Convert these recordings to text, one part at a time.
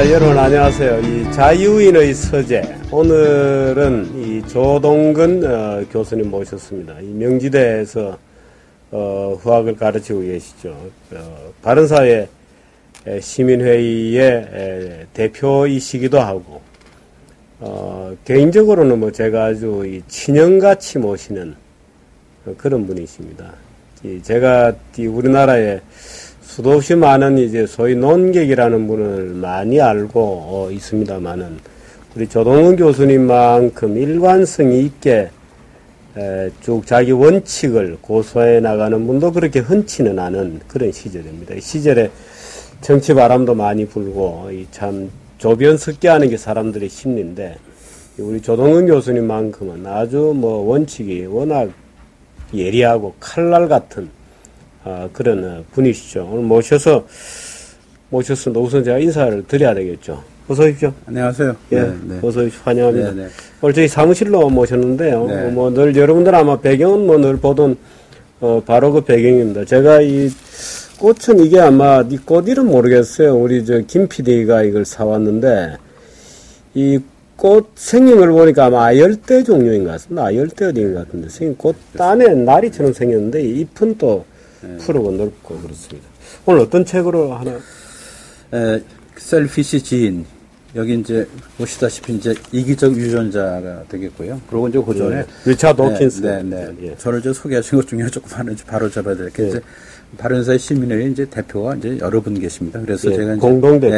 여러분 안녕하세요. 이 자유인의 서재, 오늘은 이 조동근 교수님 모셨습니다. 이 명지대에서 후학을 가르치고 계시죠. 바른사회 시민회의의 대표이시기도 하고, 개인적으로는 뭐 제가 아주 이 친형같이 모시는 그런 분이십니다. 제가 우리나라에 수도 없이 많은 이제 소위 논객이라는 분을 많이 알고 있습니다만은, 우리 조동근 교수님만큼 일관성이 있게 쭉 자기 원칙을 고수해 나가는 분도 그렇게 흔치는 않은 그런 시절입니다. 이 시절에 정치 바람도 많이 불고 참 조변 섞게 하는 게 사람들의 심리인데, 우리 조동근 교수님만큼은 아주 뭐 원칙이 워낙 예리하고 칼날 같은 그런 분이시죠. 오늘 모셨습니다. 우선 제가 인사를 드려야 되겠죠. 어서 오십시오. 안녕하세요. 예, 네. 어서 오십시오. 환영합니다. 네, 네. 오늘 저희 사무실로 모셨는데요. 네. 뭐 늘 여러분들 아마 배경은 뭐 늘 보던 바로 그 배경입니다. 제가 이 꽃은 이게 아마 이 꽃 이름 모르겠어요. 우리 김 PD가 이걸 사왔는데, 이 꽃 생긴 걸 보니까 아마 아열대 종류인 것 같습니다. 아열대 어디인 것 같은데, 생긴 꽃 안에 나리처럼 생겼는데 잎은 또 푸르고 넓고 그렇습니다. 오늘 어떤 책으로 하나? 셀피시 지인. 여기 이제 보시다시피 이제 이기적 유전자가 되겠고요. 그리고 이제 그 전에 리차드 호킨스. 예. 저를 소개하신 것 중에 조금 하나 바로 잡아야 될 게 이제 바른사회 시민회의 이제 대표가 이제 여러 분 계십니다. 그래서 제가 이제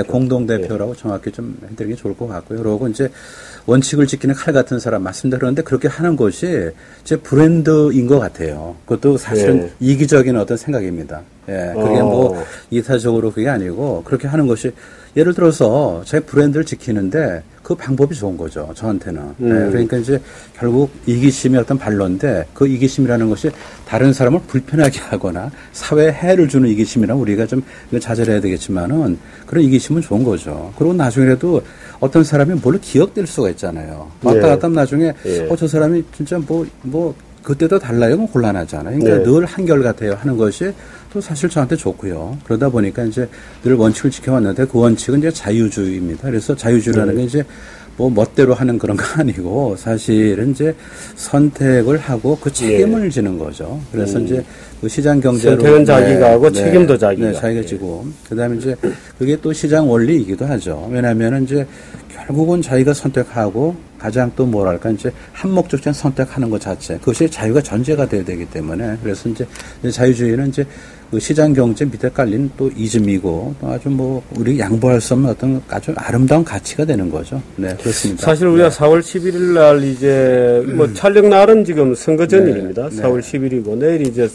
공동대표라고 정확히 좀 해드리는 게 좋을 것 같고요. 그리고 이제 원칙을 지키는 칼 같은 사람 맞습니다. 그런데 그렇게 하는 것이 제 브랜드인 것 같아요. 그것도 사실은 이기적인 어떤 생각입니다. 예, 그게 뭐 이타적으로 그게 아니고 그렇게 하는 것이, 예를 들어서 제 브랜드를 지키는데 그 방법이 좋은 거죠. 저한테는. 예, 그러니까 이제 결국 이기심이 어떤 반론인데, 그 이기심이라는 것이 다른 사람을 불편하게 하거나 사회에 해를 주는 이기심이라면 우리가 좀 자제를 해야 되겠지만은, 그런 이기심은 좋은 거죠. 그리고 나중에라도 어떤 사람이 뭘로 기억될 수가 있잖아요. 왔다 갔다 하면 나중에 저 사람이 진짜 뭐 그때도 달라요? 그럼 곤란하잖아요. 그러니까 늘 한결같아요 하는 것이 또 사실 저한테 좋고요. 그러다 보니까 이제 늘 원칙을 지켜왔는데, 그 원칙은 이제 자유주의입니다. 그래서 자유주의라는 게 이제 뭐 멋대로 하는 그런 거 아니고, 사실은 이제 선택을 하고 그 책임을 지는 거죠. 그래서 이제 그 시장 경제로 선택은 자기가 하고 책임도 자기가. 자기가 지고, 그다음에 이제 그게 또 시장 원리이기도 하죠. 왜냐하면은 이제 결국은 자기가 선택하고 가장 또 뭐랄까 이제 한 목적지만 선택하는 것 자체, 그것이 자유가 전제가 돼야 되기 때문에, 그래서 이제 자유주의는 이제 그 시장 경제 밑에 깔린 또 이즘이고, 또 아주 뭐 우리 양보할 수 없는 어떤 아주 아름다운 가치가 되는 거죠. 네, 그렇습니다. 사실 우리가 4월 11일 날 이제 뭐 촬영 날은 지금 선거 전일입니다. 4월 10일이고 내일 이제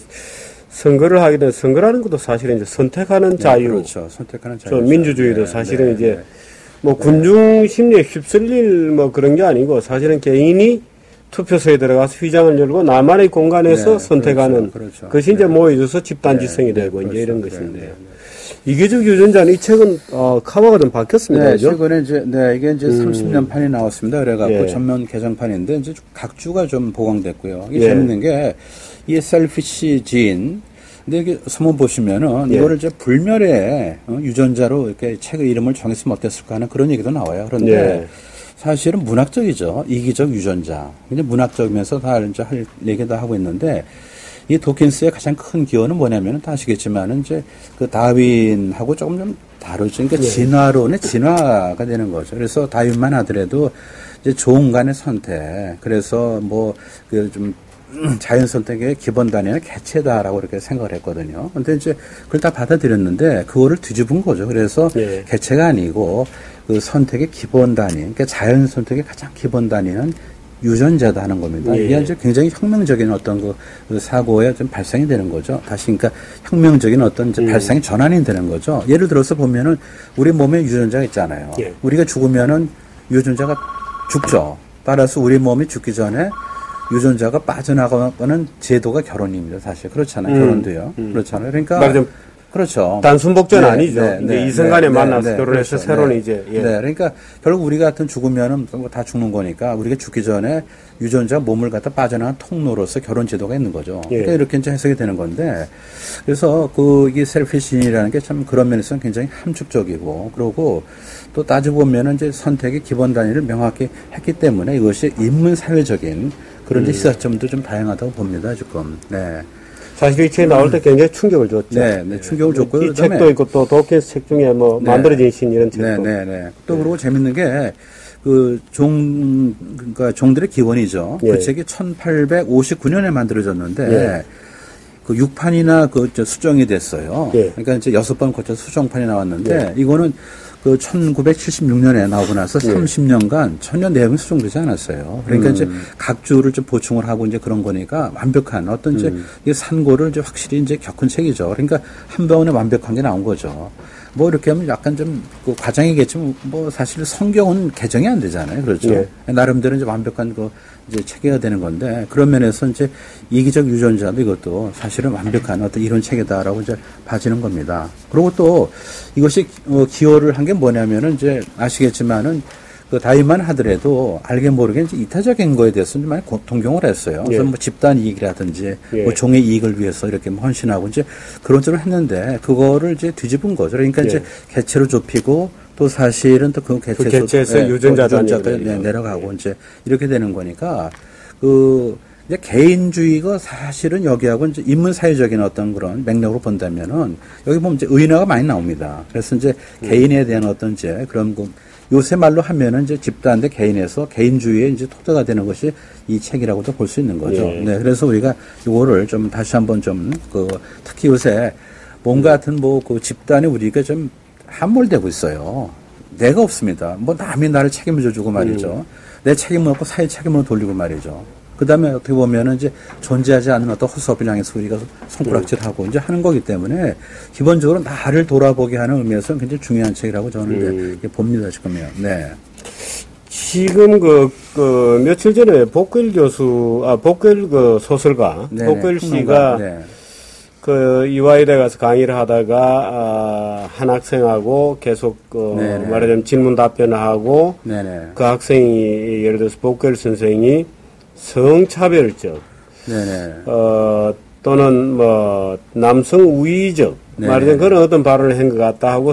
선거를 하게 되면, 선거라는 것도 사실은 이제 선택하는 자유, 그렇죠. 선택하는 자유. 민주주의도 사실은 이제 뭐 군중 심리에 휩쓸릴 뭐 그런 게 아니고, 사실은 개인이 투표소에 들어가서 휘장을 열고 나만의 공간에서 선택하는, 그렇죠. 그것이 이제 모여져서 집단지성이 되고 이제 이런 것인데요. 이기적 유전자는 이 책은 커버가 좀 바뀌었습니다. 네, 최근에 이제 이게 이제 30년 판이 나왔습니다. 그래갖고 전면 개정판인데 이제 각 주가 좀 보강됐고요. 이게 재밌는 게 이 셀피시 지인. 근데 이게 서문 보시면은 이거를 이제 불멸의 유전자로 이렇게 책의 이름을 정했으면 어땠을까 하는 그런 얘기도 나와요. 그런데 사실은 문학적이죠. 이기적 유전자. 그냥 문학적이면서 다 이제 할 얘기도 하고 있는데, 이 도킨스의 가장 큰 기원은 뭐냐면은 다 아시겠지만은 이제 그 다윈하고 조금 좀 다르죠. 그러니까 진화론의 진화가 되는 거죠. 그래서 다윈만 하더라도 이제 좋은 간의 선택. 그래서 뭐 그 좀 자연 선택의 기본 단위는 개체다라고 이렇게 생각을 했거든요. 근데 이제 그걸 다 받아들였는데, 그거를 뒤집은 거죠. 그래서 개체가 아니고 그 선택의 기본 단위, 그러니까 자연 선택의 가장 기본 단위는 유전자다 하는 겁니다. 이게 이제 굉장히 혁명적인 어떤 그 사고에 좀 발생이 되는 거죠. 다시 그러니까 혁명적인 어떤 이제 발생이 전환이 되는 거죠. 예를 들어서 보면은 우리 몸에 유전자가 있잖아요. 우리가 죽으면은 유전자가 죽죠. 따라서 우리 몸이 죽기 전에 유전자가 빠져나가는 제도가 결혼입니다. 사실 그렇잖아요. 결혼도요. 그렇잖아요. 그러니까 그렇죠. 단순 복제는 네, 아니죠. 네, 이제 네, 이성간에 네, 만나서 네, 결혼해서 그렇죠. 새로는 네. 이제 예. 네, 그러니까 결국 우리 같은 죽으면은 뭐 다 죽는 거니까 우리가 죽기 전에 유전자 몸을 갖다 빠져나간 통로로서 결혼 제도가 있는 거죠. 예. 그러니까 이렇게 이제 해석이 되는 건데 그래서 그 이게 셀피시라는 게 참 그런 면에서는 굉장히 함축적이고 그러고 또 따지고 보면은 이제 선택의 기본 단위를 명확히 했기 때문에 이것이 인문 사회적인 그런 이제 시사점도 좀 다양하다고 봅니다 지금. 네. 사실 이 책이 나올 때 굉장히 충격을 줬죠. 네, 네, 충격을 줬고요. 이 책도 있고 또 도킨스 책 중에 뭐 네. 만들어진 신 이런 책도. 네, 네, 네. 또 그리고 재밌는 게 그러니까 종들의 기원이죠. 예. 그 책이 1859년에 만들어졌는데 예. 그 6판이나 수정이 됐어요. 예. 그러니까 이제 6번 거쳐서 수정판이 나왔는데 이거는 그 1976년에 나오고 나서 30년간 전혀 내용이 수정되지 않았어요. 그러니까 이제 각 주를 좀 보충을 하고 이제 그런 거니까 완벽한 어떤 이제 이 산고를 이제 확실히 이제 겪은 책이죠. 그러니까 한 번에 완벽한 게 나온 거죠. 뭐 이렇게 하면 약간 좀 그 과장이겠지만 뭐 사실 성경은 개정이 안 되잖아요. 그렇죠. 예. 나름대로 이제 완벽한 그 이제 체계가 되는 건데 그런 면에서 이제 이기적 유전자도 이것도 사실은 완벽한 어떤 이런 체계다라고 이제 봐지는 겁니다. 그리고 또 이것이 기여를 한 게 뭐냐면은 이제 아시겠지만은 그 다윗만 하더라도 알게 모르게 이제 이타적인 거에 대해서 좀 많이 동경을 했어요. 그래서 뭐 집단 이익이라든지 뭐 종의 이익을 위해서 이렇게 헌신하고 이제 그런 쪽으로 했는데 그거를 이제 뒤집은 거죠. 그러니까 이제 개체로 좁히고 또 사실은 또 그 개체에서 유전자가 내려가고 이제 이렇게 되는 거니까 이제 개인주의가 사실은 여기하고 이제 인문사회적인 어떤 그런 맥락으로 본다면은 여기 보면 이제 의인화가 많이 나옵니다. 그래서 이제 개인에 대한 어떤 이제 그런 요새 말로 하면은 이제 집단 대 개인에서 개인주의의 이제 토대가 되는 것이 이 책이라고도 볼 수 있는 거죠. 예. 네. 그래서 우리가 이거를 좀 다시 한번 좀 특히 요새 뭔가 같은 집단에 우리가 좀 함몰되고 있어요. 내가 없습니다. 뭐 남이 나를 책임져 주고 말이죠. 내 책임을 없고 사회 책임으로 돌리고 말이죠. 그 다음에 어떻게 보면은 이제 존재하지 않는 어떤 허수아비를 향해서 우리가 손가락질하고 이제 하는 거기 때문에 기본적으로 나를 돌아보게 하는 의미에서는 굉장히 중요한 책이라고 저는 이제 봅니다, 지금요. 네. 지금 며칠 전에 복길 소설가, 네네, 복길 씨가 이화여대 가서 강의를 하다가, 한 학생하고 계속, 말하자면 질문 답변을 하고, 네네. 그 학생이, 예를 들어서 복길 선생이 성차별적, 또는 뭐, 남성 우위적, 말하자면 그런 어떤 발언을 한 것 같다 하고,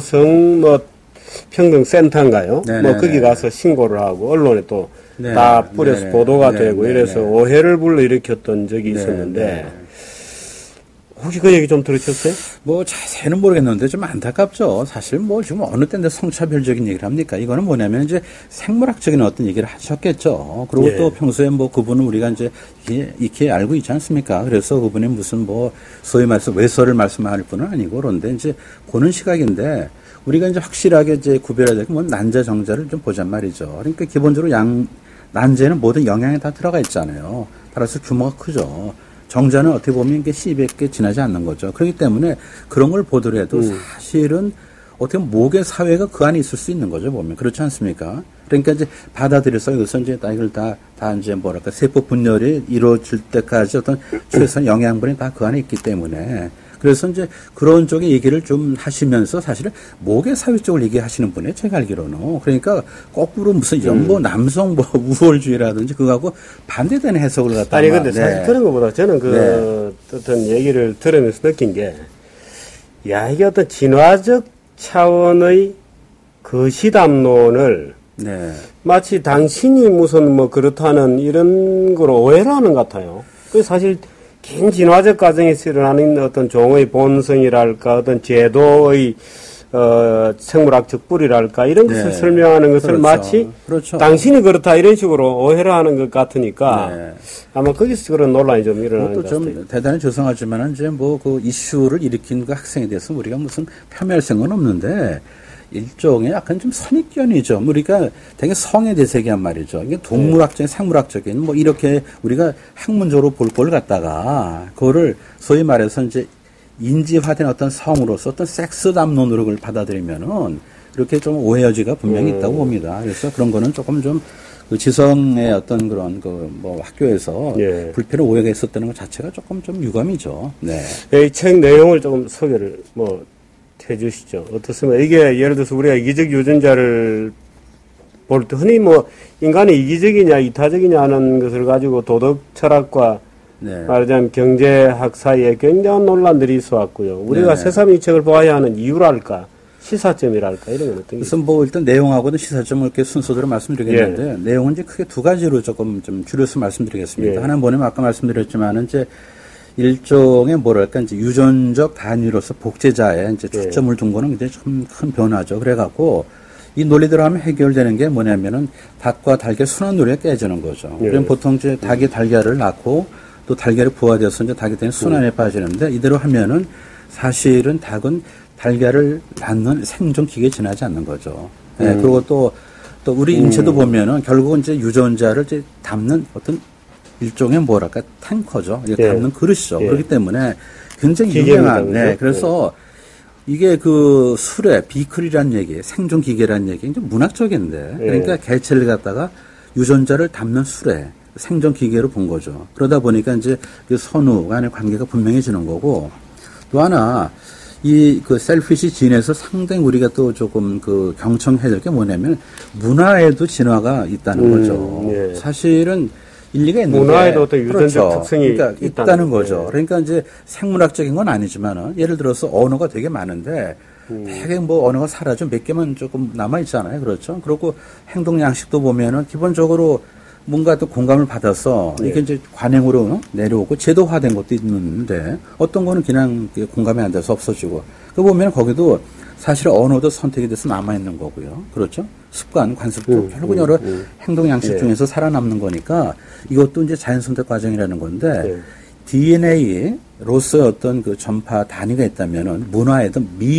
평등센터인가요? 뭐, 거기 가서 신고를 하고, 언론에 또 다 뿌려서 보도가 되고, 이래서 오해를 불러일으켰던 적이 있었는데, 혹시 그 얘기 좀 들으셨어요? 뭐 자세히는 모르겠는데 좀 안타깝죠. 사실 뭐 지금 어느 때인데 성차별적인 얘기를 합니까? 이거는 뭐냐면 이제 생물학적인 어떤 얘기를 하셨겠죠. 그리고 또 평소에 뭐 그분은 우리가 이제 익히 알고 있지 않습니까? 그래서 그분이 무슨 뭐 소위 말해서 외설을 말씀할 분은 아니고 그런데 이제 보는 시각인데 우리가 이제 확실하게 이제 구별해야 될 게 뭐 난자 정자를 좀 보잔 말이죠. 그러니까 기본적으로 난자에는 모든 영양이 다 들어가 있잖아요. 따라서 규모가 크죠. 정자는 어떻게 보면 이게 C밖에 지나지 않는 거죠. 그렇기 때문에 그런 걸 보더라도 사실은 어떻게 보면 모계 사회가 그 안에 있을 수 있는 거죠, 보면. 그렇지 않습니까? 그러니까 이제 받아들여서 여기서 이제 이걸 다 이제 뭐랄까, 세포 분열이 이루어질 때까지 어떤 최소한 영양분이 다 그 안에 있기 때문에 그래서 이제 그런 쪽의 얘기를 좀 하시면서 사실은 모계 사회 쪽을 얘기하시는 분이에요, 제가 알기로는. 그러니까 거꾸로 무슨 남성 우월주의라든지 그거하고 반대되는 해석을 갖다가. 아니, 근데 사실 그런 것보다 저는 어떤 얘기를 들으면서 느낀 게, 이게 어떤 진화적 차원의 시담론을 마치 당신이 무슨 뭐 그렇다는 이런 거로 오해를 하는 것 같아요. 그래서 사실 긴 진화적 과정에서 일어나는 어떤 종의 본성이랄까, 어떤 제도의, 생물학적 뿌리랄까, 이런 것을 설명하는 것을 마치 당신이 그렇다, 이런 식으로 오해를 하는 것 같으니까 아마 거기서 그런 논란이 좀 일어나는 것 같아요. 좀 대단히 죄송하지만, 이제 뭐 그 이슈를 일으킨 그 학생에 대해서 우리가 무슨 폄훼할 생각은 없는데, 일종의 약간 좀 선입견이죠. 우리가 되게 성에 대해서 얘기한 말이죠. 이게 동물학적인, 생물학적인, 뭐 이렇게 우리가 학문적으로 볼 걸 갖다가, 그거를 소위 말해서 이제 인지화된 어떤 성으로서 어떤 섹스 담론으로 그걸 받아들이면은, 이렇게 좀 오해 여지가 분명히 있다고 봅니다. 그래서 그런 거는 조금 좀, 그 지성의 어떤 그런 그 뭐 학교에서 예. 불필요 오해가 있었다는 것 자체가 조금 좀 유감이죠. 네. 이 책 내용을 조금 소개를 뭐 해주시죠. 어떻습니까? 이게 예를 들어서 우리가 이기적 유전자를 볼 때 흔히 뭐 인간이 이기적이냐 이타적이냐 하는 것을 가지고 도덕 철학과 네. 말하자면 경제학 사이에 굉장한 논란들이 있어 왔고요. 우리가 네. 새삼 이 책을 봐야 하는 이유랄까, 시사점이랄까 이런 건 어떤 게 그래서 뭐 일단 내용하고는 시사점을 이렇게 순서대로 말씀드리겠는데 예. 내용은 이제 크게 두 가지로 조금 좀 줄여서 말씀드리겠습니다. 예. 하나는 뭐냐면 아까 말씀드렸지만은 이제 일종의 뭐랄까 이제 유전적 단위로서 복제자에 이제 초점을 둔 거는 굉장히 좀 큰 변화죠. 그래갖고 이 논리대로 하면 해결되는 게 뭐냐면은 닭과 달걀 순환 논리가 깨지는 거죠. 예. 그럼 보통 이제 닭이 달걀을 낳고 또 달걀이 부화돼서 이제 닭이 되는 순환에 빠지는데 이대로 하면은 사실은 닭은 달걀을 낳는 생존 기계에 지나지 않는 거죠. 네, 그리고 또 우리 인체도 보면은 결국은 이제 유전자를 이제 담는 어떤 일종의 뭐랄까 탱커죠. 이게 예. 담는 그릇이죠. 예. 그렇기 때문에 굉장히 기계입니다, 유명한. 네, 그죠? 그래서 이게 그 술에 비클이라는 얘기, 생존 기계라는 얘기, 이제 문학적인데 그러니까 개체를 갖다가 유전자를 담는 술에 생존 기계로 본 거죠. 그러다 보니까 이제 그 선후 간의 관계가 분명해지는 거고 또 하나 이 그 셀피시 진에서 상당히 우리가 또 조금 그 경청해야 될 게 뭐냐면 문화에도 진화가 있다는 거죠. 예. 사실은 일리가 있는데 문화에도 어떤 유전적 그렇죠. 특성이 그러니까 있다는 거죠. 그러니까 이제 생물학적인 건 아니지만은 예를 들어서 언어가 되게 많은데 되게 뭐 언어가 사라져 몇 개만 조금 남아 있잖아요. 그렇죠. 그리고 행동 양식도 보면은 기본적으로 뭔가 또 공감을 받아서 이게 이제 관행으로 내려오고 제도화된 것도 있는데 어떤 거는 그냥 공감이 안 돼서 없어지고 그 보면 거기도 사실 언어도 선택이 돼서 남아있는 거고요. 그렇죠? 습관, 관습도 결국 여러 행동 양식 중에서 살아남는 거니까 이것도 이제 자연 선택 과정이라는 건데 DNA로서의 어떤 그 전파 단위가 있다면은 문화에도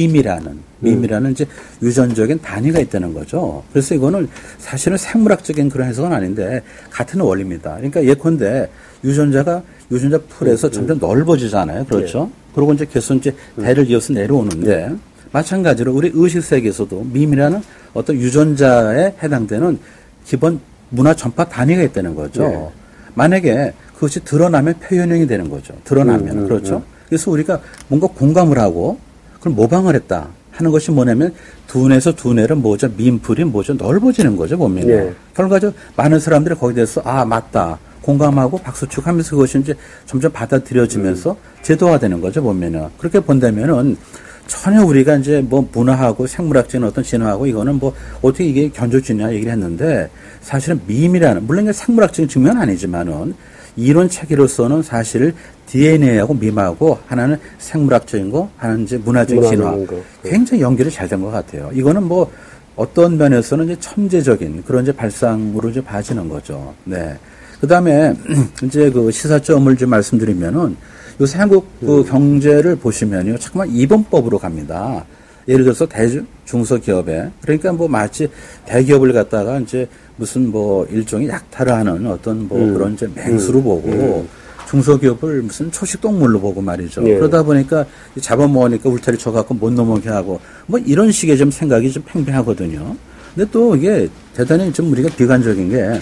밈이라는 이제 유전적인 단위가 있다는 거죠. 그래서 이거는 사실은 생물학적인 그런 해석은 아닌데 같은 원리입니다. 그러니까 예컨대 유전자 풀에서 점점 넓어지잖아요. 그렇죠? 그리고 이제 계속 이제 대를 이어서 내려오는데 마찬가지로 우리 의식 세계에서도 밈이라는 어떤 유전자에 해당되는 기본 문화 전파 단위가 있다는 거죠. 만약에 그것이 드러나면 표현형이 되는 거죠. 드러나면. 그렇죠? 그래서 우리가 뭔가 공감을 하고 그걸 모방을 했다 하는 것이 뭐냐면 두뇌에서 두뇌를 뭐죠? 밈풀이 뭐죠? 넓어지는 거죠. 보면. 결과적으로 많은 사람들이 거기에 대해서 아, 맞다. 공감하고 박수축 하면서 그것이 이제 점점 받아들여지면서 제도화되는 거죠. 보면은. 그렇게 본다면은 전혀 우리가 이제 뭐 문화하고 생물학적인 어떤 진화하고 이거는 뭐 어떻게 이게 견뎌지냐 얘기를 했는데 사실은 밈이라는, 물론 이게 생물학적인 측면은 아니지만은 이론 체계로서는 사실 DNA하고 밈하고 하나는 생물학적인 거, 하나는 이제 문화적인 진화. 굉장히 연결이 잘 된 것 같아요. 이거는 뭐 어떤 면에서는 이제 천재적인 그런 이제 발상으로 이제 봐지는 거죠. 네. 그 다음에 이제 그 시사점을 좀 말씀드리면은 요새 한국 그 경제를 보시면요. 잠깐만 이번법으로 갑니다. 예를 들어서 중소기업에, 그러니까 뭐 마치 대기업을 갖다가 이제 무슨 뭐 일종의 약탈을 하는 어떤 뭐 그런 이제 맹수로 보고 중소기업을 무슨 초식동물로 보고 말이죠. 그러다 보니까 잡아먹으니까 울타리 쳐갖고 못 넘어게 하고 뭐 이런 식의 좀 생각이 좀 팽배하거든요. 근데 또 이게 대단히 좀 우리가 비관적인 게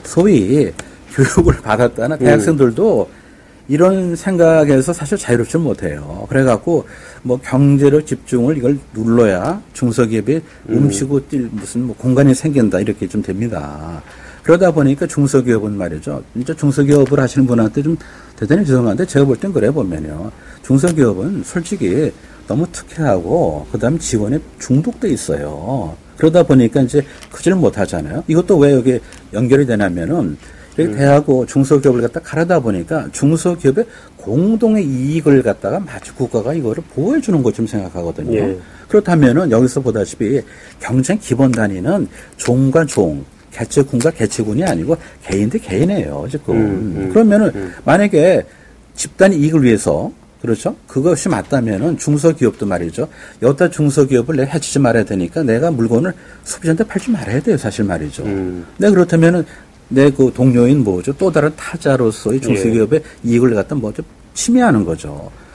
소위 교육을 받았다는 대학생들도 이런 생각에서 사실 자유롭지 못해요. 그래갖고 뭐 경제로 집중을 이걸 눌러야 중소기업이 움치고 뛸 무슨 뭐 공간이 생긴다 이렇게 좀 됩니다. 그러다 보니까 중소기업은 말이죠. 진짜 중소기업을 하시는 분한테 좀 대단히 죄송한데 제가 볼 땐 그래 보면요. 중소기업은 솔직히 너무 특혜하고 그다음 지원에 중독돼 있어요. 그러다 보니까 이제 크지를 못하잖아요. 이것도 왜 여기 연결이 되냐면은 대하고 중소기업을 갖다 가르다 보니까 중소기업의 공동의 이익을 갖다가 마치 국가가 이거를 보호해 주는 것 좀 생각하거든요. 그렇다면은 여기서 보다시피 경쟁 기본 단위는 종과 종, 개체군과 개체군이 아니고 개인 대 개인이에요, 지금. 그러면은 만약에 집단 이익을 위해서 그렇죠? 그것이 맞다면은 중소기업도 말이죠. 여기다 중소기업을 내가 해치지 말아야 되니까 내가 물건을 소비자한테 팔지 말아야 돼요, 사실 말이죠. 네, 그렇다면은 내 그 동료인 뭐죠? 또 다른 타자로서의 중소기업의 이익을 갖다 뭐죠? 침해하는 거죠.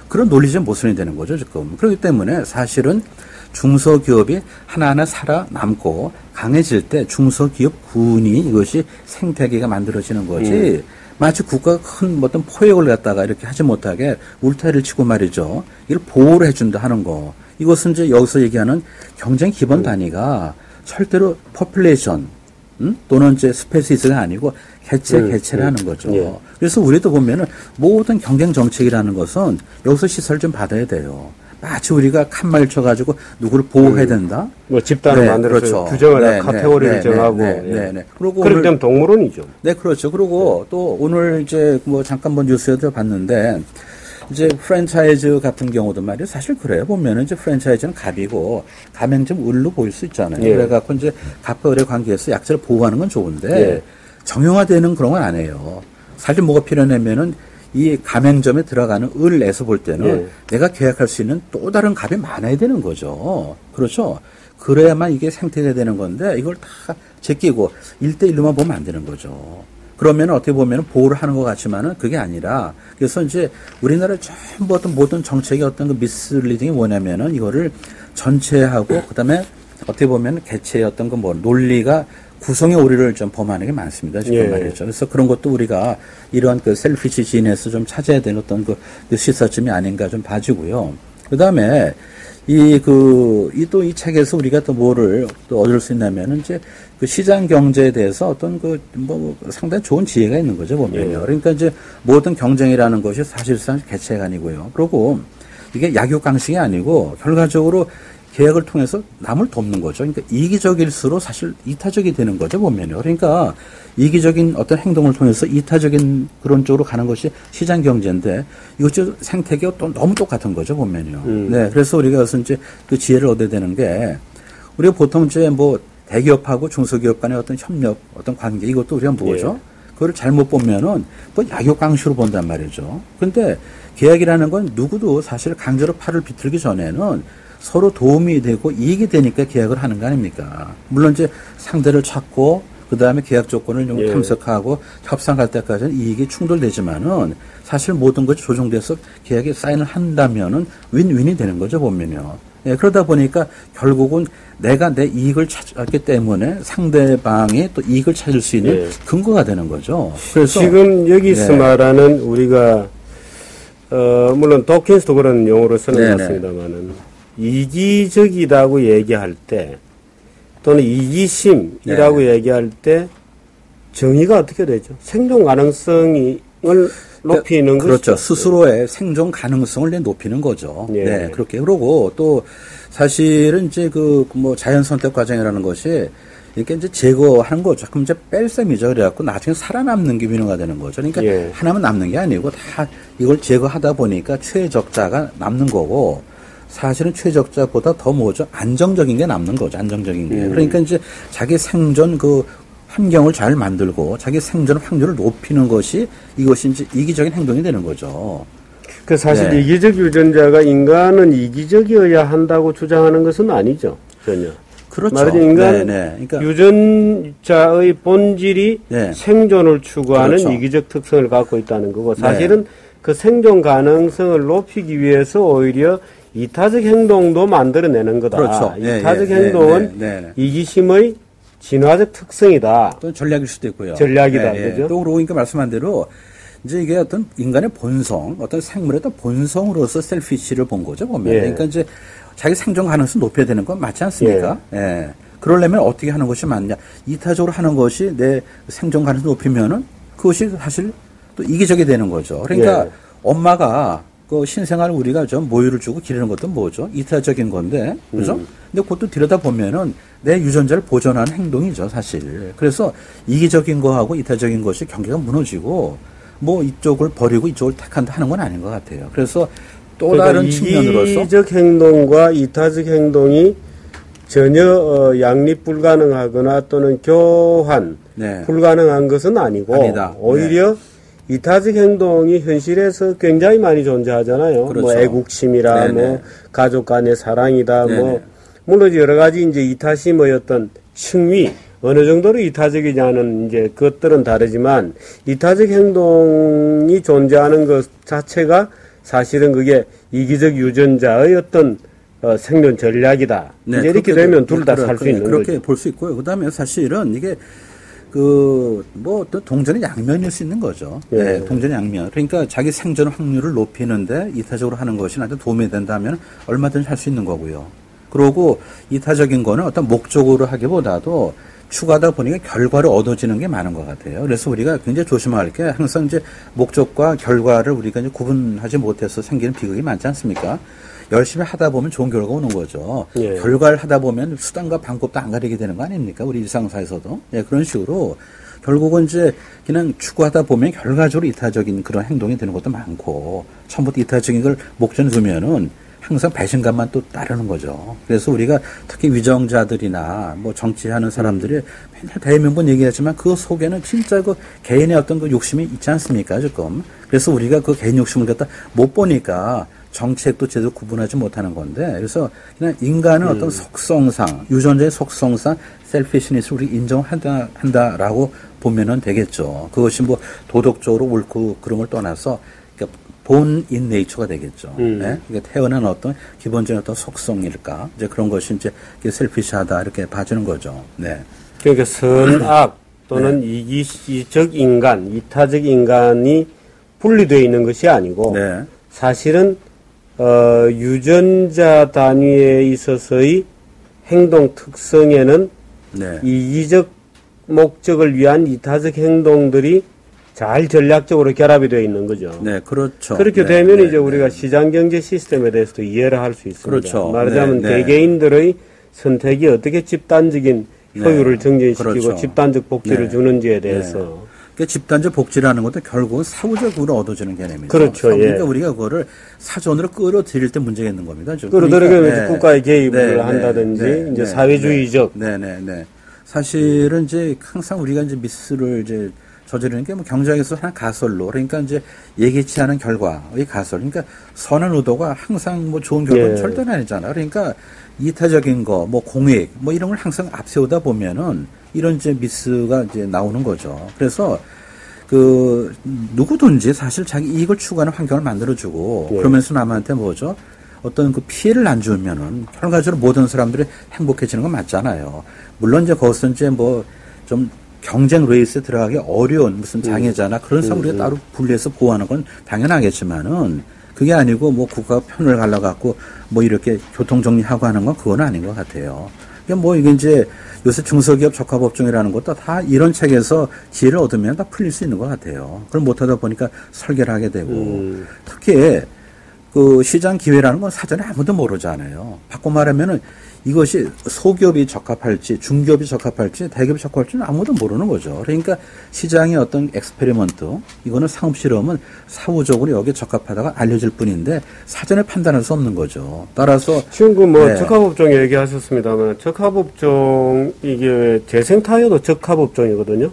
그런 논리적 모순이 되는 거죠, 지금. 그렇기 때문에 사실은 중소기업이 하나하나 살아남고 강해질 때 중소기업군이 이것이 생태계가 만들어지는 거지. 마치 국가가 큰 어떤 포획을 갖다가 이렇게 하지 못하게 울타리를 치고 말이죠. 이걸 보호를 해준다 하는 거. 이것은 이제 여기서 얘기하는 경쟁 기본 단위가 절대로 포퓰레이션 또는 이제 스페시스가 아니고 개체를 하는 거죠. 예. 그래서 우리도 보면은 모든 경쟁 정책이라는 것은 여기서 시설을 좀 받아야 돼요. 마치 우리가 칸말 쳐가지고 누구를 보호해야 된다. 뭐 집단을 네, 만들어서 그렇죠. 규정을 네, 카테고리를 정하고. 그리고 그럴 때면 동물원이죠. 네, 그렇죠. 그리고 또 오늘 이제 뭐 잠깐 뭐 뉴스에도 봤는데 이제 프랜차이즈 같은 경우도 말이에요. 사실 그래요. 보면은 이제 프랜차이즈는 갑이고 가맹점 을로 보일 수 있잖아요. 예. 그래갖고 이제 갑과 을의 관계에서 약자를 보호하는 건 좋은데 예. 정형화되는 그런 건 안 해요. 사실 뭐가 필요하냐면은 이 가맹점에 들어가는 을에서 볼 때는 예. 내가 계약할 수 있는 또 다른 갑이 많아야 되는 거죠. 그렇죠. 그래야만 이게 생태가 되는 건데 이걸 다 제끼고 1대1로만 보면 안 되는 거죠. 그러면 어떻게 보면 보호를 하는 것 같지만은 그게 아니라 그래서 이제 우리나라 전부 어떤 모든 정책의 어떤 그 미스리딩이 뭐냐면은 이거를 전체하고 그다음에 어떻게 보면 개체의 어떤 그 뭐 논리가 구성의 오류를 좀 범하는 게 많습니다. 지금 예. 말이죠. 그래서 그런 것도 우리가 이러한 그 셀피시 진에서 좀 찾아야 되는 어떤 그 시사점이 아닌가 좀 봐지고요. 그 다음에 또 이 책에서 우리가 또 뭐를 또 얻을 수 있냐면은 이제 그 시장 경제에 대해서 어떤 그 뭐 상당히 좋은 지혜가 있는 거죠, 보면요. 예. 그러니까 이제 모든 경쟁이라는 것이 사실상 개체가 아니고요. 그리고 이게 약육강식이 아니고 결과적으로 계약을 통해서 남을 돕는 거죠. 그러니까 이기적일수록 사실 이타적이 되는 거죠, 보면요. 그러니까 이기적인 어떤 행동을 통해서 이타적인 그런 쪽으로 가는 것이 시장 경제인데 이것이 생태계가 또 너무 똑같은 거죠, 보면요. 네. 그래서 우리가 그래서 이제 그 지혜를 얻어야 되는 게 우리가 보통 이제 뭐 대기업하고 중소기업 간의 어떤 협력, 어떤 관계 이것도 우리가 뭐죠? 예. 그걸 잘못 보면은 뭐 약육강식으로 본단 말이죠. 그런데 계약이라는 건 누구도 사실 강제로 팔을 비틀기 전에는 서로 도움이 되고 이익이 되니까 계약을 하는 거 아닙니까? 물론 이제 상대를 찾고 그 다음에 계약 조건을 좀 예. 탐색하고 협상할 때까지는 이익이 충돌되지만은 사실 모든 것이 조정돼서 계약에 사인을 한다면은 윈윈이 되는 거죠, 보면요. 예, 그러다 보니까 결국은 내가 내 이익을 찾았기 때문에 상대방이 또 이익을 찾을 수 있는 예. 근거가 되는 거죠. 그래서 지금 여기서 네. 말하는 우리가 물론 도킨스도 그런 용어를 쓰는 것 같습니다만은 이기적이라고 얘기할 때 또는 이기심이라고 네. 얘기할 때 정의가 어떻게 되죠? 생존 가능성을 높이는 그렇죠. 것이죠. 스스로의 생존 가능성을 높이는 거죠. 예. 네, 그렇게. 그러고 또 사실은 이제 그 뭐 자연 선택 과정이라는 것이 이렇게 이제 제거하는 거죠. 그럼 이제 뺄 셈이죠. 그래갖고 나중에 살아남는 게 민호가 되는 거죠. 그러니까 예. 하나만 남는 게 아니고 다 이걸 제거하다 보니까 최적자가 남는 거고 사실은 최적자보다 더 뭐죠? 안정적인 게 남는 거죠. 안정적인 게. 그러니까 이제 자기 생존 그 환경을 잘 만들고 자기 생존 확률을 높이는 것이 이것이 이제 이기적인 행동이 되는 거죠. 그 사실 네. 이기적 유전자가 인간은 이기적이어야 한다고 주장하는 것은 아니죠. 전혀. 그렇죠. 말하자면 인간 그러니까 유전자의 본질이 네. 생존을 추구하는 그렇죠. 이기적 특성을 갖고 있다는 거고 사실은 그 생존 가능성을 높이기 위해서 오히려 이타적 행동도 만들어내는 거다. 그렇죠. 이타적 행동은 이기심의 진화적 특성이다. 또 전략일 수도 있고요. 전략이다. 그죠? 또 그러니까 말씀한 대로 이제 이게 어떤 인간의 본성, 어떤 생물의 어떤 본성으로서 셀피시를 본 거죠, 보면. 예. 그러니까 이제 자기 생존 가능성 높여야 되는 건 맞지 않습니까? 예. 그러려면 어떻게 하는 것이 맞냐. 이타적으로 하는 것이 내 생존 가능성 높이면은 그것이 사실 또 이기적이 되는 거죠. 그러니까 예. 엄마가 그 신생아를 우리가 좀 모유를 주고 기르는 것도 뭐죠? 이타적인 건데, 그죠? 근데 그것도 들여다보면은 내 유전자를 보존하는 행동이죠, 사실. 그래서 이기적인 거하고 이타적인 것이 경계가 무너지고, 뭐 이쪽을 버리고 이쪽을 택한다 하는 건 아닌 것 같아요. 그래서 또 그러니까 다른 측면으로서. 이기적 행동과 이타적 행동이 전혀 양립 불가능하거나 또는 교환 불가능한 것은 아니고, 아니다. 오히려 이타적 행동이 현실에서 굉장히 많이 존재하잖아요. 그렇죠. 뭐 애국심이라, 뭐 가족 간의 사랑이다, 뭐 물론 여러 가지 이제 이타심의 어떤 층위 어느 정도로 이타적이냐는 이제 그것들은 다르지만 이타적 행동이 존재하는 것 자체가 사실은 그게 이기적 유전자의 어떤 생존 전략이다. 네, 이제 이렇게 되면 둘 다 살 수 있는 거죠. 그렇게 볼 수 있고요. 그다음에 사실은 이게 어떤 동전의 양면일 수 있는 거죠. 예. 네, 동전의 양면. 그러니까 자기 생존 확률을 높이는데 이타적으로 하는 것이 나한테 도움이 된다면 얼마든지 할 수 있는 거고요. 그리고 이타적인 거는 어떤 목적으로 하기보다도 추가하다 보니까 결과를 얻어지는 게 많은 것 같아요. 그래서 우리가 굉장히 조심할 게 항상 이제 목적과 결과를 우리가 이제 구분하지 못해서 생기는 비극이 많지 않습니까? 열심히 하다 보면 좋은 결과가 오는 거죠. 예. 결과를 하다 보면 수단과 방법도 안 가리게 되는 거 아닙니까? 우리 일상사에서도. 예, 그런 식으로 결국은 이제 그냥 추구하다 보면 결과적으로 이타적인 그런 행동이 되는 것도 많고 처음부터 이타적인 걸 목전에 두면은 항상 배신감만 또 따르는 거죠. 그래서 우리가 특히 위정자들이나 뭐 정치하는 사람들이 맨날 대의명분 얘기하지만 그 속에는 진짜 그 개인의 어떤 그 욕심이 있지 않습니까? 조금. 그래서 우리가 그 개인 욕심을 갖다 못 보니까 정책도 제대로 구분하지 못하는 건데, 그래서 그냥 인간은 어떤 속성상, 유전자의 속성상 셀피시니스를 우리 인정한다라고 보면은 되겠죠. 그것이 뭐 도덕적으로 옳고 그런 걸 떠나서 그러니까 본 인 네이처가 되겠죠. 네? 그러니까 태어난 어떤 기본적인 어떤 속성일까? 이제 그런 것이 이제 셀피시하다 이렇게 봐주는 거죠. 네. 그러니까 선악 또는 네. 이기적 인간, 이타적 인간이 분리되어 있는 것이 아니고 네. 사실은 유전자 단위에 있어서의 행동 특성에는 네. 이기적 목적을 위한 이타적 행동들이 잘 전략적으로 결합이 되어 있는 거죠. 네, 그렇죠. 그렇게 네, 되면 네, 이제 우리가 시장 경제 시스템에 대해서도 이해를 할 수 있습니다. 그렇죠. 말하자면 네, 개개인들의 선택이 어떻게 집단적인 효율을 증진시키고 그렇죠. 집단적 복지를 주는지에 대해서. 그러니까 집단적 복지라는 것도 결국은 사후적으로 얻어지는 개념이죠. 그렇죠. 그러니까 우리가 그거를 사전으로 끌어들일 때 문제가 있는 겁니다. 끌어들이면 그러니까, 국가의 개입을 한다든지 이제 사회주의적. 네네네. 사실은 이제 항상 우리가 이제 미스를 이제 저지르는 게 뭐 경제학에서 하나 가설로 그러니까 이제 예기치 않은 결과의 가설. 그러니까 선한 의도가 항상 뭐 좋은 결과는 절대는 아니잖아. 그러니까 이타적인 거, 뭐 공익, 뭐 이런 걸 항상 앞세우다 보면은 이런 이제 미스가 이제 나오는 거죠. 그래서 누구든지 사실 자기 이익을 추구하는 환경을 만들어주고 그러면서 남한테 뭐죠? 어떤 그 피해를 안 주면은 결과적으로 모든 사람들이 행복해지는 건 맞잖아요. 물론 이제 거기서 이제 뭐 좀 경쟁 레이스에 들어가기 어려운 무슨 장애자나 그런 사람 우리가 따로 분리해서 보호하는 건 당연하겠지만은 그게 아니고 뭐 국가 편을 갈라갖고 뭐 이렇게 교통 정리하고 하는 건 그건 아닌 것 같아요. 그러니까 뭐 이게 이제 요새 중소기업 적합업종이라는 것도 다 이런 책에서 지혜를 얻으면 다 풀릴 수 있는 것 같아요. 그걸 못하다 보니까 설계를 하게 되고 특히 그 시장 기회라는 건 사전에 아무도 모르잖아요. 바꿔 말하면은 이것이 소기업이 적합할지 중기업이 적합할지 대기업이 적합할지는 아무도 모르는 거죠. 그러니까 시장의 어떤 엑스페리먼트 이거는 상업실험은 사후적으로 여기에 적합하다가 알려질 뿐인데 사전에 판단할 수 없는 거죠. 따라서 지금 그 뭐 적합업종 얘기하셨습니다만 적합업종 이게 재생타이어도 적합업종이거든요.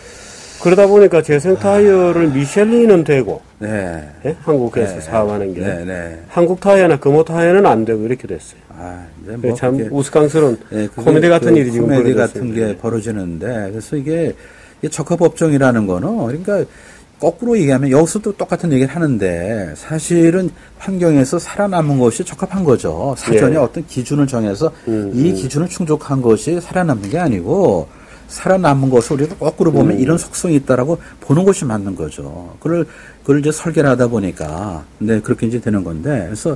그러다 보니까 재생타이어를 미쉐린은 되고 네? 한국에서 사업하는 게 한국 타이어나 금호 타이어는 안 되고 이렇게 됐어요. 뭐 참 우스꽝스러운 코미디 같은 일이 지금 코미디 같은 게 벌어지는데 그래서 이게 적합업종이라는 거는 그러니까 거꾸로 얘기하면 여기서도 똑같은 얘기를 하는데 사실은 환경에서 살아남은 것이 적합한 거죠. 사전에 어떤 기준을 정해서 이 기준을 충족한 것이 살아남는 게 아니고 살아남은 것을 우리가 거꾸로 보면 이런 속성이 있다라고 보는 것이 맞는 거죠. 그걸 이제 설계를 하다 보니까, 네, 그렇게 이제 되는 건데, 그래서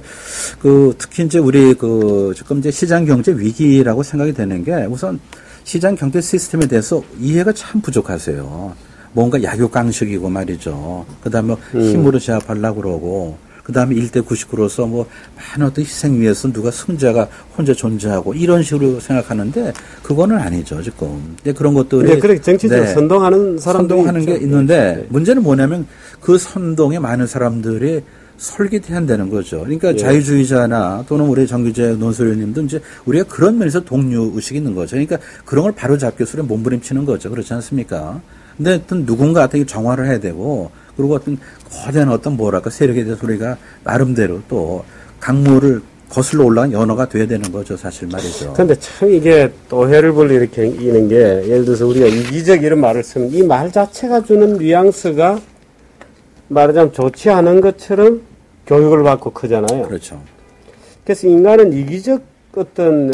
특히 이제 우리 지금 이제 시장 경제 위기라고 생각이 되는 게 우선 시장 경제 시스템에 대해서 이해가 참 부족하세요. 뭔가 약육강식이고 말이죠. 그 다음에 힘으로 제압하려고 그러고, 그 다음에 1대 99로서 뭐 많은 어떤 희생 위해서 누가 승자가 혼자 존재하고 이런 식으로 생각하는데 그거는 아니죠, 지금. 그런 것들이. 네, 그렇게 정치적으로 선동하는 사람들이 선동하는 게 있는데 문제는 뭐냐면 그 선동에 많은 사람들이 설계한다는 거죠. 그러니까 자유주의자나 또는 우리 정규재 논설위원님도 이제 우리가 그런 면에서 동료의식이 있는 거죠. 그러니까 그런 걸 바로 잡기 위해서 몸부림치는 거죠. 그렇지 않습니까? 근데 어떤 누군가 어떻게 정화를 해야 되고 그리고 어떤 거대한 어떤 세력에 대해서 우리가 나름대로 또 강물을 거슬러 올라간 연어가 돼야 되는 거죠, 사실 말이죠. 근데 참 이게 또 해를 벌리는 게 예를 들어서 우리가 이기적 이런 말을 쓰면 이 말 자체가 주는 뉘앙스가 말하자면 좋지 않은 것처럼 교육을 받고 크잖아요. 그렇죠. 그래서 인간은 이기적 어떤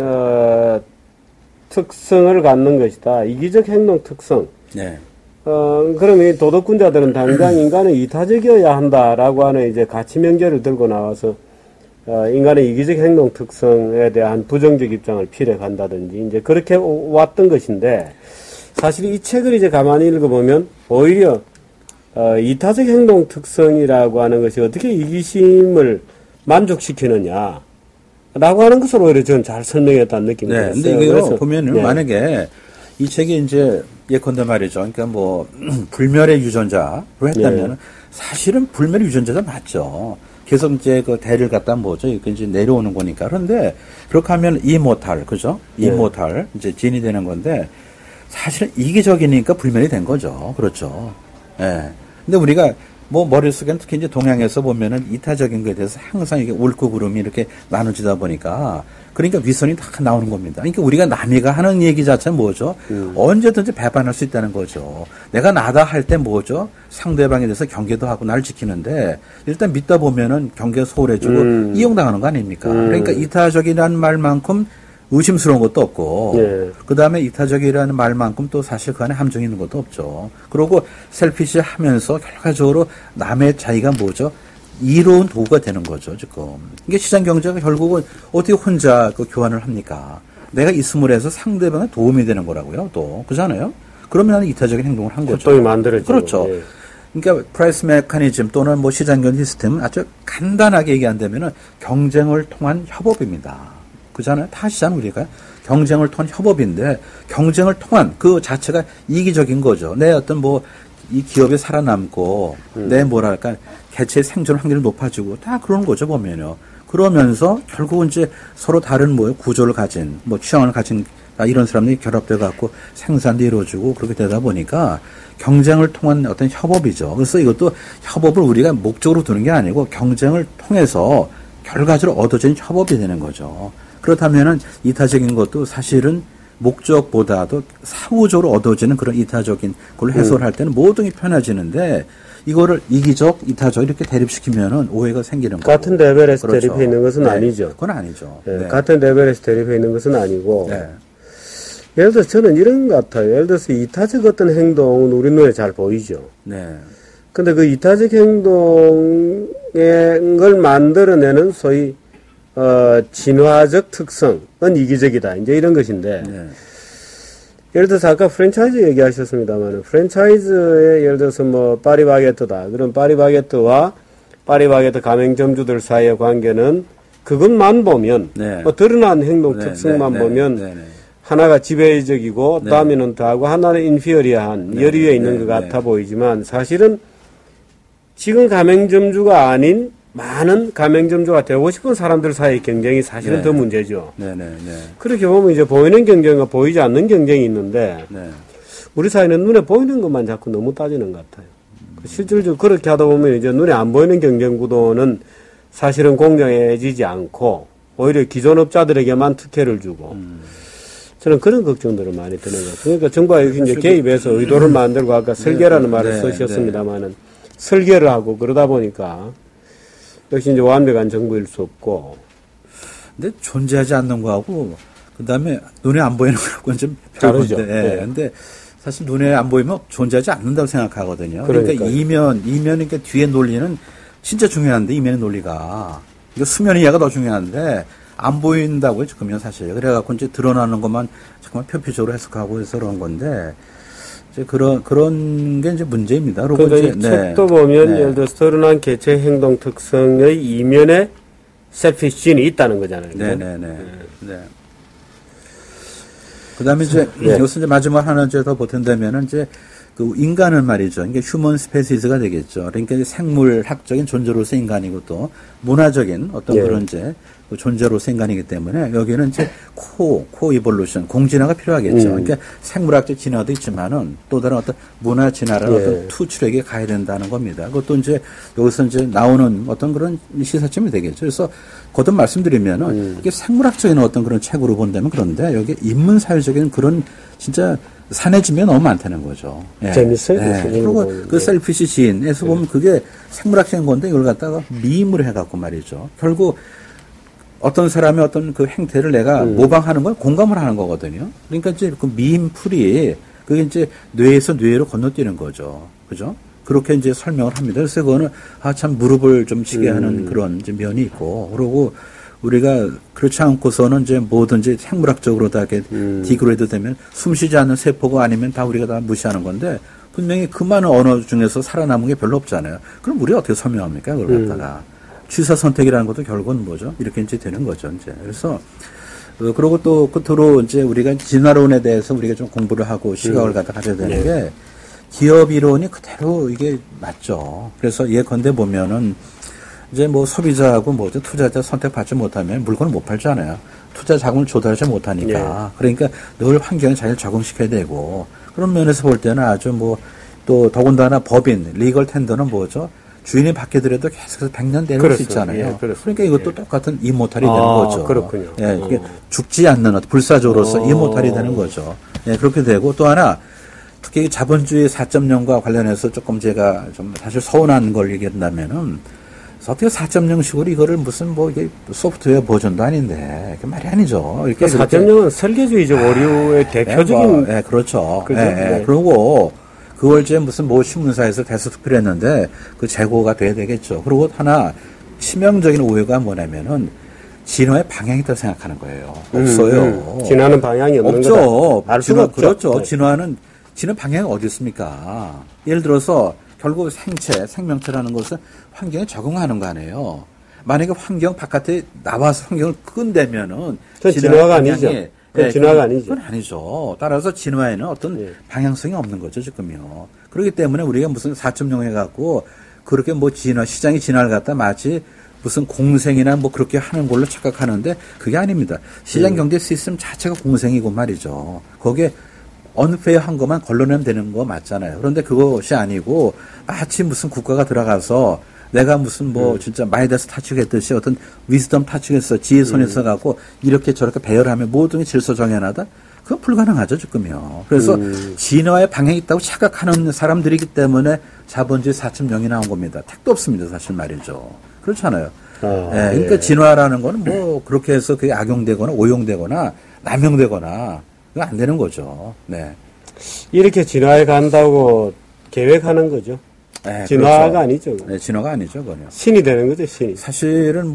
특성을 갖는 것이다. 이기적 행동 특성. 네. 그러면 이 도덕군자들은 당장 인간은 이타적이어야 한다라고 하는 이제 가치 명제를 들고 나와서 인간의 이기적 행동 특성에 대한 부정적 입장을 필해간다든지 이제 그렇게 왔던 것인데 사실 이 책을 이제 가만히 읽어보면 오히려 이타적 행동 특성이라고 하는 것이 어떻게 이기심을 만족시키느냐 라고 하는 것을 오히려 저는 잘 설명했다는 느낌이 들었어요. 근데 이게요, 보면은 네. 만약에 이 책이 이제 예컨대 말이죠. 그러니까 뭐 불멸의 유전자로 했다면 사실은 불멸의 유전자가 맞죠. 계속 이제 그 대를 갖다 뭐죠? 이렇게 이제 내려오는 거니까. 그런데 그렇게 하면 이모탈, 그죠? 이모탈 이제 진이 되는 건데 사실은 이기적이니까 불멸이 된 거죠. 그렇죠. 예. 근데 우리가 뭐 머릿속에는 특히 이제 동양에서 보면은 이타적인 것에 대해서 항상 이게 옳고 그름이 이렇게 나눠지다 보니까 그러니까 위선이 다 나오는 겁니다. 그러니까 우리가 남이가 하는 얘기 자체는 뭐죠? 언제든지 배반할 수 있다는 거죠. 내가 나다 할 때 뭐죠? 상대방에 대해서 경계도 하고 날 지키는데 일단 믿다 보면은 경계 소홀해지고 이용당하는 거 아닙니까? 그러니까 이타적이라는 말만큼 의심스러운 것도 없고, 그 다음에 이타적이라는 말만큼 또 사실 그 안에 함정이 있는 것도 없죠. 그리고 셀피시 하면서 결과적으로 남의 자기가 뭐죠? 이로운 도구가 되는 거죠, 지금. 이게 시장 경제가 결국은 어떻게 혼자 그 교환을 합니까? 내가 있음으로 해서 상대방에 도움이 되는 거라고요, 또. 그렇잖아요? 그러면 나는 이타적인 행동을 한 거죠. 협동이 만들어지고. 그렇죠. 예. 그러니까 프라이스 메커니즘 또는 뭐 시장 경제 시스템은 아주 간단하게 얘기한다면은 경쟁을 통한 협업입니다. 그잖아요. 다 아시잖아요, 우리가. 경쟁을 통한 협업인데, 경쟁을 통한 그 자체가 이기적인 거죠. 내 어떤 뭐, 이 기업에 살아남고, 내 뭐랄까, 개체의 생존 확률이 높아지고, 다 그런 거죠, 보면요. 그러면서 결국은 이제 서로 다른 뭐, 구조를 가진, 뭐, 취향을 가진, 이런 사람들이 결합돼 갖고 생산도 이루어지고, 그렇게 되다 보니까 경쟁을 통한 어떤 협업이죠. 그래서 이것도 협업을 우리가 목적으로 두는 게 아니고, 경쟁을 통해서 결과적으로 얻어진 협업이 되는 거죠. 그렇다면은 이타적인 것도 사실은 목적보다도 사후적으로 얻어지는 그런 이타적인 걸 해소할 때는 모든 게 편해지는데 이거를 이기적, 이타적 이렇게 대립시키면은 오해가 생기는 거고. 같은 레벨에서 그렇죠. 대립해 있는 것은 아니죠. 그건 아니죠. 네. 같은 레벨에서 대립해 있는 것은 아니고. 네. 예를 들어서 저는 이런 것 같아요. 예를 들어서 이타적 어떤 행동은 우리 눈에 잘 보이죠. 네. 근데 그 이타적 행동을 만들어내는 소위 진화적 특성은 이기적이다. 이제 이런 것인데, 예를 들어서 아까 프랜차이즈 얘기하셨습니다만, 프랜차이즈에 예를 들어서 뭐, 파리바게뜨다. 그럼 파리바게뜨와 파리바게뜨 가맹점주들 사이의 관계는 그것만 보면, 뭐 드러난 행동 특성만 보면, 하나가 지배적이고, 다미넌트하고 하나는 인피어리어한, 열 위에 있는 것 같아 보이지만, 사실은 지금 가맹점주가 아닌 많은 가맹점주가 되고 싶은 사람들 사이의 경쟁이 사실은 더 문제죠. 그렇게 보면 이제 보이는 경쟁과 보이지 않는 경쟁이 있는데 우리 사회는 눈에 보이는 것만 자꾸 너무 따지는 것 같아요. 실질적으로 그렇게 하다 보면 이제 눈에 안 보이는 경쟁 구도는 사실은 공정해지지 않고 오히려 기존 업자들에게만 특혜를 주고 저는 그런 걱정들을 많이 드는 것 같아요. 그러니까 정부가 여기 이제 개입해서 의도를 만들고 아까 설계라는 말을 쓰셨습니다만은 설계를 하고 그러다 보니까 역시 이제 완벽한 정부일 수 없고. 근데 존재하지 않는 거하고, 그 다음에 눈에 안 보이는 거하고는 좀 다르죠. 근데 사실 눈에 안 보이면 존재하지 않는다고 생각하거든요. 그러니까 이면이니까 뒤에 논리는 진짜 중요한데, 이면의 논리가. 이거 수면 이하가 더 중요한데, 안 보인다고요, 지금요, 사실. 그래갖고 이제 드러나는 것만 정말 표피적으로 해석하고 해서 그런 건데, 이제 그런 게 이제 문제입니다. 그러니까 이 책도 보면 예를 들어서 드러난 개체 행동 특성의 이면에 셀피시진이 있다는 거잖아요. 그 다음에 이제 여기서 이제 마지막 하나 이제 더 보탠다면은 이제 그 인간은 말이죠. 이게 휴먼 스페시스가 되겠죠. 그러니까 이제 생물학적인 존재로서 인간이고 또 문화적인 어떤 그런 이제 그 존재로서 인간이기 때문에 여기는 이제 이볼루션, 공진화가 필요하겠죠. 그러니까 생물학적 진화도 있지만은 또 다른 어떤 문화 진화라는 어떤 투출에게 가야 된다는 겁니다. 그것도 이제 여기서 이제 나오는 어떤 그런 시사점이 되겠죠. 그래서 거듭 말씀드리면은 이게 생물학적인 어떤 그런 책으로 본다면 그런데 여기 인문사회적인 그런 진짜 산해지면 너무 많다는 거죠. 예. 재밌어요. 예. 그리고 그 셀피시 지인에서 보면 그게 생물학적인 건데 이걸 갖다가 미임을 해갖고 말이죠. 결국 어떤 사람의 어떤 그 행태를 내가 모방하는 걸 공감을 하는 거거든요. 그러니까 이제 그 미임풀이 그게 이제 뇌에서 뇌로 건너뛰는 거죠. 그죠? 그렇게 이제 설명을 합니다. 그래서 그거는 참 무릎을 좀 치게 하는 그런 이제 면이 있고, 그리고 우리가 그렇지 않고서는 이제 뭐든지 생물학적으로 다 이렇게 디그레이드 되면 숨쉬지 않는 세포가 아니면 다 우리가 다 무시하는 건데, 분명히 그 많은 언어 중에서 살아남은 게 별로 없잖아요. 그럼 우리가 어떻게 설명합니까? 그걸 갖다가. 취사 선택이라는 것도 결국은 뭐죠? 이렇게 이제 되는 거죠, 이제. 그래서, 그리고 또 끝으로 이제 우리가 진화론에 대해서 우리가 좀 공부를 하고 시각을 갖다 가져야 되는 게, 기업 이론이 그대로 이게 맞죠. 그래서 예컨대 보면은 이제 뭐 소비자하고 뭐죠, 투자자 선택받지 못하면 물건을 못 팔잖아요. 투자 자금을 조달하지 못하니까. 그러니까 늘 환경에 잘 적응시켜야 되고, 그런 면에서 볼 때는 아주 뭐 또 더군다나 법인 리걸 텐더는 뭐죠, 주인이 바뀌더라도 계속해서 100년 내려올 수 있잖아요. 그러니까 이것도 똑같은 이모탈이 되는 거죠. 그렇군요. 예, 이게 죽지 않는 불사조로서 이모탈이 되는 거죠. 예, 그렇게 되고, 또 하나 특히 자본주의 4.0과 관련해서 조금 제가 좀 사실 서운한 걸 얘기한다면은, 어떻게 4.0식으로 이거를 무슨 뭐 이게 소프트웨어 버전도 아닌데, 그 말이 아니죠. 이렇게 4.0은 설계주의적 오류의 대표적인. 네, 그렇죠. 그죠? 네. 그리고 그걸 이제 무슨 뭐 신문사에서 대수투표를 했는데 그 재고가 돼야 되겠죠. 그리고 하나 치명적인 오해가 뭐냐면은 진화의 방향이 있다고 생각하는 거예요. 없어요. 진화는 방향이 없는 없죠. 거다. 알 수가 없죠. 그렇죠. 네. 진화 방향이 어디 있습니까? 예를 들어서 결국 생명체라는 것은 환경에 적응하는 거 아니에요. 만약에 환경 바깥에 나와서 환경을 끈다면은 진화가 아니죠. 그건 진화가 아니죠. 그건 아니죠. 따라서 진화에는 어떤 방향성이 없는 거죠, 지금요. 그렇기 때문에 우리가 무슨 4.0 해갖고 그렇게 뭐 시장이 진화를 갖다 마치 무슨 공생이나 뭐 그렇게 하는 걸로 착각하는데 그게 아닙니다. 시장 경제 시스템 자체가 공생이고 말이죠. 거기에 언페어한 것만 걸러내면 되는 거 맞잖아요. 그런데 그것이 아니고 마치 무슨 국가가 들어가서 내가 무슨 뭐 진짜 마이다스 타치겠듯이 어떤 위즈덤 타치겠어 지혜 손에 써갖고 이렇게 저렇게 배열하면 모든 게 질서 정연하다? 그건 불가능하죠, 지금요. 그래서 진화의 방향이 있다고 착각하는 사람들이기 때문에 자본주의 4.0이 나온 겁니다. 택도 없습니다, 사실 말이죠. 그렇잖아요. 그러니까 진화라는 거는 뭐 그렇게 해서 그게 악용되거나 오용되거나 남용되거나 그거 안 되는 거죠. 네. 이렇게 진화해 간다고 계획하는 거죠. 네, 진화가 그렇죠. 아니죠. 네, 진화가 아니죠, 그건요. 신이 되는 거죠, 신이. 사실은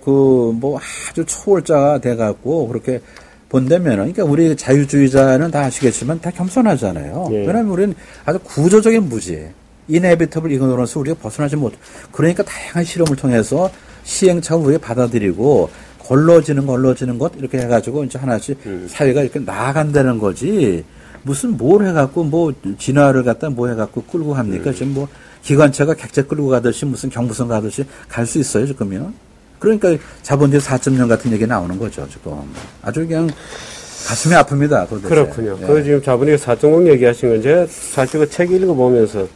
아주 초월자가 돼갖고 그렇게 본다면은, 그러니까 우리 자유주의자는 다 아시겠지만 다 겸손하잖아요. 왜냐면 우리는 아주 구조적인 무지, 이네비터블 이거로서 우리가 벗어나지 못, 그러니까 다양한 실험을 통해서 시행착오를 우리가 받아들이고, 걸러지는 것, 이렇게 해가지고 이제 하나씩 사회가 이렇게 나아간다는 거지, 무슨 뭘 해갖고 뭐 진화를 갖다 뭐 해갖고 끌고 갑니까? 지금 뭐 기관차가 객차 끌고 가듯이 무슨 경부선 가듯이 갈 수 있어요, 지금요? 그러니까 자본주의 4.0 같은 얘기 나오는 거죠, 지금. 아주 그냥 가슴이 아픕니다, 도대체. 그렇군요. 그 지금 자본주의 4.0 얘기하신 건 제가 사실 그 책 읽어보면서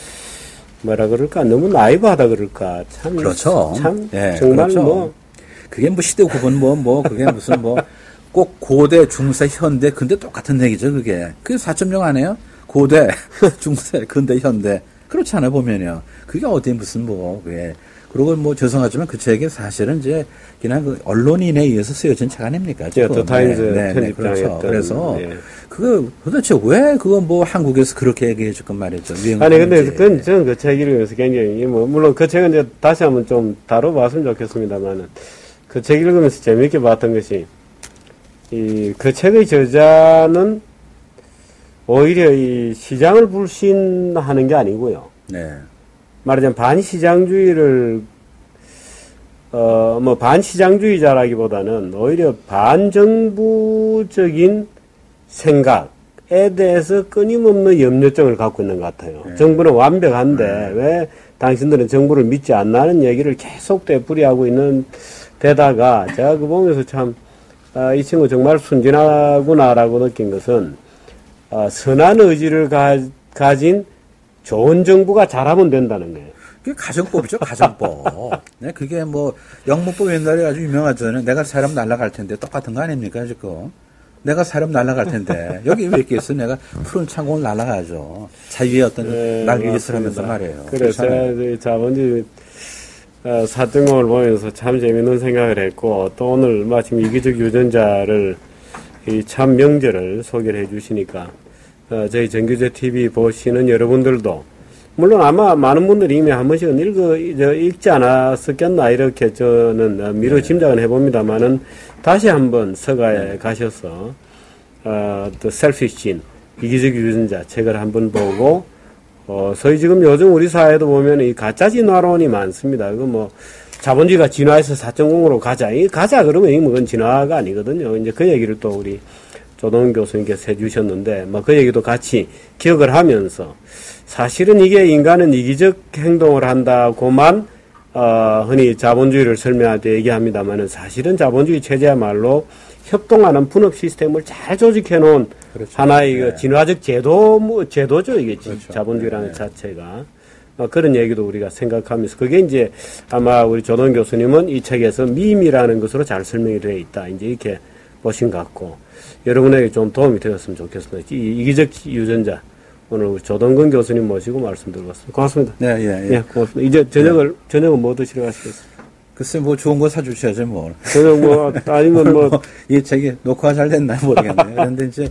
뭐라 그럴까? 너무 나이브하다 그럴까? 참. 그렇죠. 참. 정말 그렇죠. 그게 뭐 시대 구분 그게 무슨 꼭 고대, 중세, 현대, 근대 똑같은 얘기죠, 그게. 그게 4.0 아니에요? 고대, 중세, 근대, 현대. 그렇지 않아, 보면요. 그게 어디 무슨 그게. 그리고 죄송하지만 그 책이 사실은 이제 그냥 그 언론인에 의해서 쓰여진 책 아닙니까? 더 타임즈 편집장이었던. 그렇죠. 그래서 그거 도대체 왜 그거 한국에서 그렇게 얘기해 줄 건 말이죠. 아니, 근데 그건 저는 그 책 읽으면서 굉장히 물론 그 책은 이제 다시 한번 좀 다뤄봤으면 좋겠습니다만은 그 책 읽으면서 재미있게 봤던 것이 그 책의 저자는 오히려 이 시장을 불신하는 게 아니고요. 네. 말하자면 반시장주의를 반시장주의자라기보다는 오히려 반정부적인 생각에 대해서 끊임없는 염려증을 갖고 있는 것 같아요. 네. 정부는 완벽한데 왜 당신들은 정부를 믿지 않나는 얘기를 계속 되풀이하고 있는 데다가 제가 그 보면서 참 이 친구 정말 순진하구나라고 느낀 것은 선한 의지를 가진 좋은 정부가 잘하면 된다는 거예요. 그게 가정법이죠, 가정법. 네, 그게 영문법 옛날에 아주 유명하잖아요. 내가 사람 날라갈 텐데 똑같은 거 아닙니까, 지금? 내가 사람 날아갈 텐데 여기 왜 있겠어? 내가 푸른 창공을 날아가죠. 자유의 어떤 날개짓을 하면서 말이에요. 그래서 제가 자본주의 사등공을 보면서 참 재밌는 생각을 했고 또 오늘 마침 이기적 유전자를 이 참 명제를 소개를 해주시니까 저희 정규제 TV 보시는 여러분들도 물론 아마 많은 분들이 이미 한 번씩은 읽지 않았었겠나 이렇게 저는 미루 짐작은 해봅니다만은 다시 한번 서가에 가셔서 The Selfish Gene 이기적 유전자 책을 한번 보고 소위 지금 요즘 우리 사회도 보면 이 가짜 진화론이 많습니다. 그 뭐 자본주의가 진화해서 4.0으로 가자. 이 가자 그러면 이건 진화가 아니거든요. 이제 그 얘기를 또 우리 조동 교수님께서 해주셨는데 뭐 그 얘기도 같이 기억을 하면서 사실은 이게 인간은 이기적 행동을 한다고만 흔히 자본주의를 설명할 때 얘기합니다만은 사실은 자본주의 체제야말로 협동하는 분업 시스템을 잘 조직해 놓은 그렇죠. 하나의 네. 진화적 제도죠 이게 그렇죠. 자본주의라는 네. 자체가 그런 얘기도 우리가 생각하면서 그게 이제 아마 우리 조동 교수님은 이 책에서 밈이라는 것으로 잘 설명이 되어 있다 이제 이렇게 보신 것 같고 여러분에게 좀 도움이 되었으면 좋겠습니다. 이기적 유전자 오늘 우리 조동근 교수님 모시고 말씀드렸습니다. 고맙습니다. 네, 예, 예. 예, 고맙습니다. 이제 저녁은 뭐 드시러 가시겠습니까? 글쎄, 뭐 좋은 거 사주셔야죠, 뭐. 저녁 뭐, 아니면 뭐. 이 책이 녹화가 잘 됐나 모르겠네요. 그런데 이제,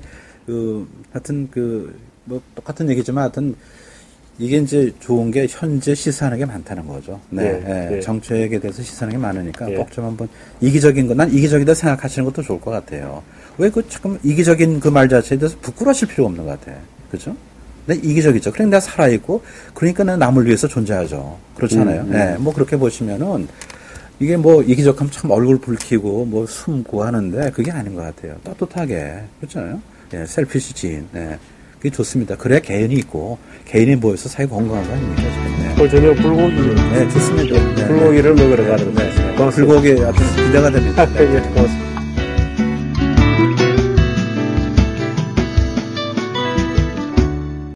하여튼 뭐 똑같은 얘기지만 하여튼 이게 이제 좋은 게 현재 시사하는 게 많다는 거죠. 네. 네. 네. 정책에 대해서 시사하는 게 많으니까 꼭 좀 한번 이기적인 거, 난 이기적이다 생각하시는 것도 좋을 것 같아요. 왜 잠깐 이기적인 그 말 자체에 대해서 부끄러워하실 필요가 없는 것 같아. 그죠? 내 이기적이죠. 그러니까 내가 살아있고, 그러니까 는 남을 위해서 존재하죠. 그렇잖아요. 네. 뭐 그렇게 보시면은, 이게 뭐 이기적하면 참 얼굴 붉히고, 뭐 숨고 하는데, 그게 아닌 것 같아요. 따뜻하게. 그렇잖아요. 예, 셀피시 지인. 네. 그게 좋습니다. 그래야 개인이 있고, 개인이 모여서 사회 건강한 거 아닙니까, 지금. 네. 저녁 불고기. 네, 좋습니다. 네. 불고기를 먹으러 가는 데 불고기, 하여튼 기대가 됩니다. 예, 고맙습니다.